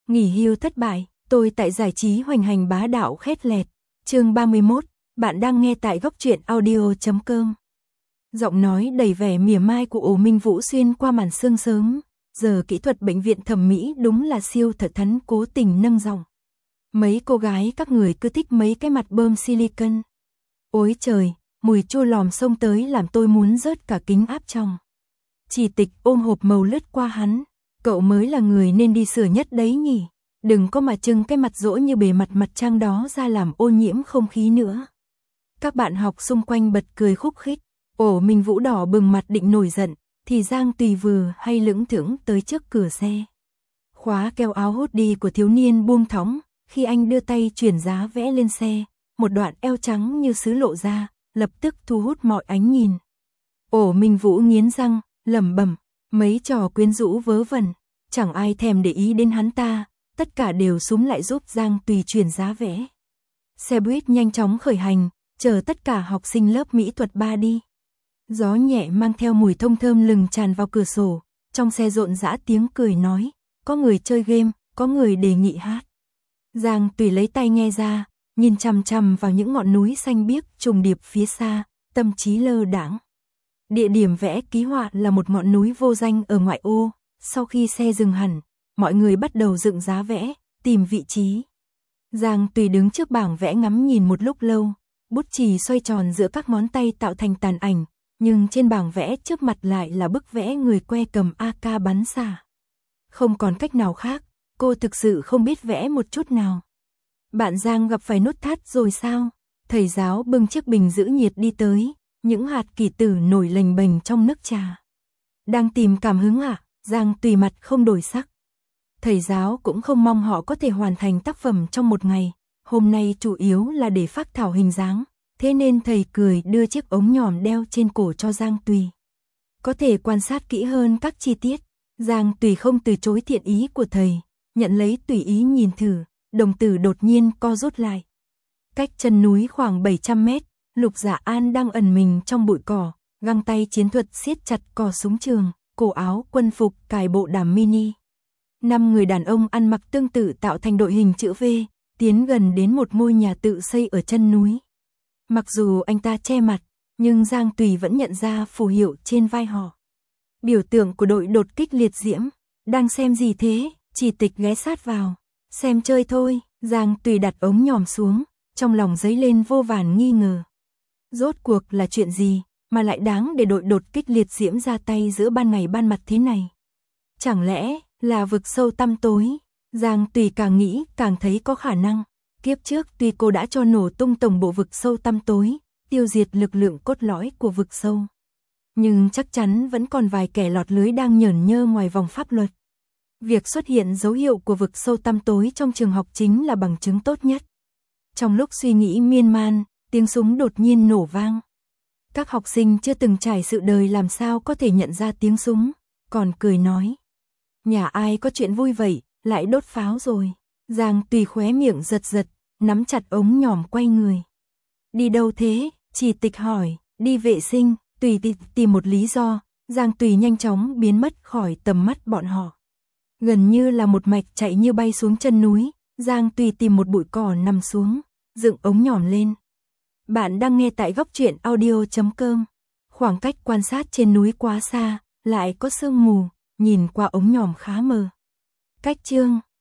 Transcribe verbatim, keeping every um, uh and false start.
Nghỉ hưu thất bại, tôi tại giải trí hoành hành bá đạo khét lẹt. Chương ba mươi mốt, bạn đang nghe tại góc truyện audio chấm com. Giọng nói đầy vẻ mỉa mai của Ổ Minh Vũ xuyên qua màn sương sớm. Giờ kỹ thuật bệnh viện thẩm mỹ đúng là siêu thợ thắn cố tình nâng giọng. Mấy cô gái các người cứ thích mấy cái mặt bơm silicon. Ôi trời, mùi chua lòm xông tới làm tôi muốn rớt cả kính áp trong. Chỉ Tịch ôm hộp màu lướt qua hắn. Cậu mới là người nên đi sửa nhất đấy nhỉ. Đừng có mà trưng cái mặt dỗ như bề mặt mặt trăng đó ra làm ô nhiễm không khí nữa. Các bạn học xung quanh bật cười khúc khích. Ổ Minh Vũ đỏ bừng mặt định nổi giận, thì Giang Tùy vừa hay lững thững tới trước cửa xe. Khóa keo áo hốt đi của thiếu niên buông thõng, khi anh đưa tay chuyển giá vẽ lên xe, một đoạn eo trắng như sứ lộ ra, lập tức thu hút mọi ánh nhìn. Ổ Minh Vũ nghiến răng, lẩm bẩm, mấy trò quyến rũ vớ vẩn, chẳng ai thèm để ý đến hắn ta, tất cả đều súm lại giúp Giang Tùy chuyển giá vẽ. Xe buýt nhanh chóng khởi hành, chờ tất cả học sinh lớp mỹ thuật ba đi. Gió nhẹ mang theo mùi thông thơm lừng tràn vào cửa sổ, trong xe rộn rã tiếng cười nói, có người chơi game, có người đề nghị hát. Giang Tùy lấy tay nghe ra, nhìn chằm chằm vào những ngọn núi xanh biếc trùng điệp phía xa, tâm trí lơ đãng. Địa điểm vẽ ký họa là một ngọn núi vô danh ở ngoại ô. Sau khi xe dừng hẳn, mọi người bắt đầu dựng giá vẽ, tìm vị trí. Giang Tùy đứng trước bảng vẽ ngắm nhìn một lúc lâu, bút chì xoay tròn giữa các ngón tay tạo thành tàn ảnh, nhưng trên bảng vẽ trước mặt lại là bức vẽ người que cầm a ca bắn xạ. Không còn cách nào khác, cô thực sự không biết vẽ một chút nào. Bạn Giang gặp phải nút thắt rồi sao? Thầy giáo bưng chiếc bình giữ nhiệt đi tới, những hạt kỳ tử nổi lềnh bềnh trong nước trà. Đang tìm cảm hứng à? Giang Tùy mặt không đổi sắc. Thầy giáo cũng không mong họ có thể hoàn thành tác phẩm trong một ngày, hôm nay chủ yếu là để phác thảo hình dáng, thế nên thầy cười đưa chiếc ống nhòm đeo trên cổ cho Giang Tùy. Có thể quan sát kỹ hơn các chi tiết. Giang Tùy không từ chối thiện ý của thầy, nhận lấy tùy ý nhìn thử, đồng tử đột nhiên co rút lại. Cách chân núi khoảng bảy trăm mét, Lục Dạ An đang ẩn mình trong bụi cỏ, găng tay chiến thuật siết chặt cò súng trường, cổ áo quân phục cài bộ đàm mini. Năm người đàn ông ăn mặc tương tự tạo thành đội hình chữ V, tiến gần đến một ngôi nhà tự xây ở chân núi. Mặc dù anh ta che mặt, nhưng Giang Tùy vẫn nhận ra phù hiệu trên vai họ. Biểu tượng của đội đột kích liệt diễm. Đang xem gì thế? Chỉ Tịch ghé sát vào. Xem chơi thôi. Giang Tùy đặt ống nhòm xuống, trong lòng dấy lên vô vàn nghi ngờ. Rốt cuộc là chuyện gì mà lại đáng để đội đột kích liệt diễm ra tay giữa ban ngày ban mặt thế này? Chẳng lẽ là vực sâu tăm tối? Giang Tùy càng nghĩ càng thấy có khả năng. Kiếp trước tuy cô đã cho nổ tung tổng bộ vực sâu tăm tối, tiêu diệt lực lượng cốt lõi của vực sâu, nhưng chắc chắn vẫn còn vài kẻ lọt lưới đang nhởn nhơ ngoài vòng pháp luật. Việc xuất hiện dấu hiệu của vực sâu tăm tối trong trường học chính là bằng chứng tốt nhất. Trong lúc suy nghĩ miên man, tiếng súng đột nhiên nổ vang. Các học sinh chưa từng trải sự đời làm sao có thể nhận ra tiếng súng, còn cười nói. Nhà ai có chuyện vui vậy, lại đốt pháo rồi. Giang Tùy khóe miệng giật giật, nắm chặt ống nhòm quay người. Đi đâu thế? Chỉ Tịch hỏi. Đi vệ sinh. Tùy Tịch tìm một lý do, Giang Tùy nhanh chóng biến mất khỏi tầm mắt bọn họ. Gần như là một mạch chạy như bay xuống chân núi, Giang Tùy tìm một bụi cỏ nằm xuống, dựng ống nhòm lên. Bạn đang nghe tại góc truyện audio chấm com. Khoảng cách quan sát trên núi quá xa, lại có sương mù, nhìn qua ống nhòm khá mờ. Cách chương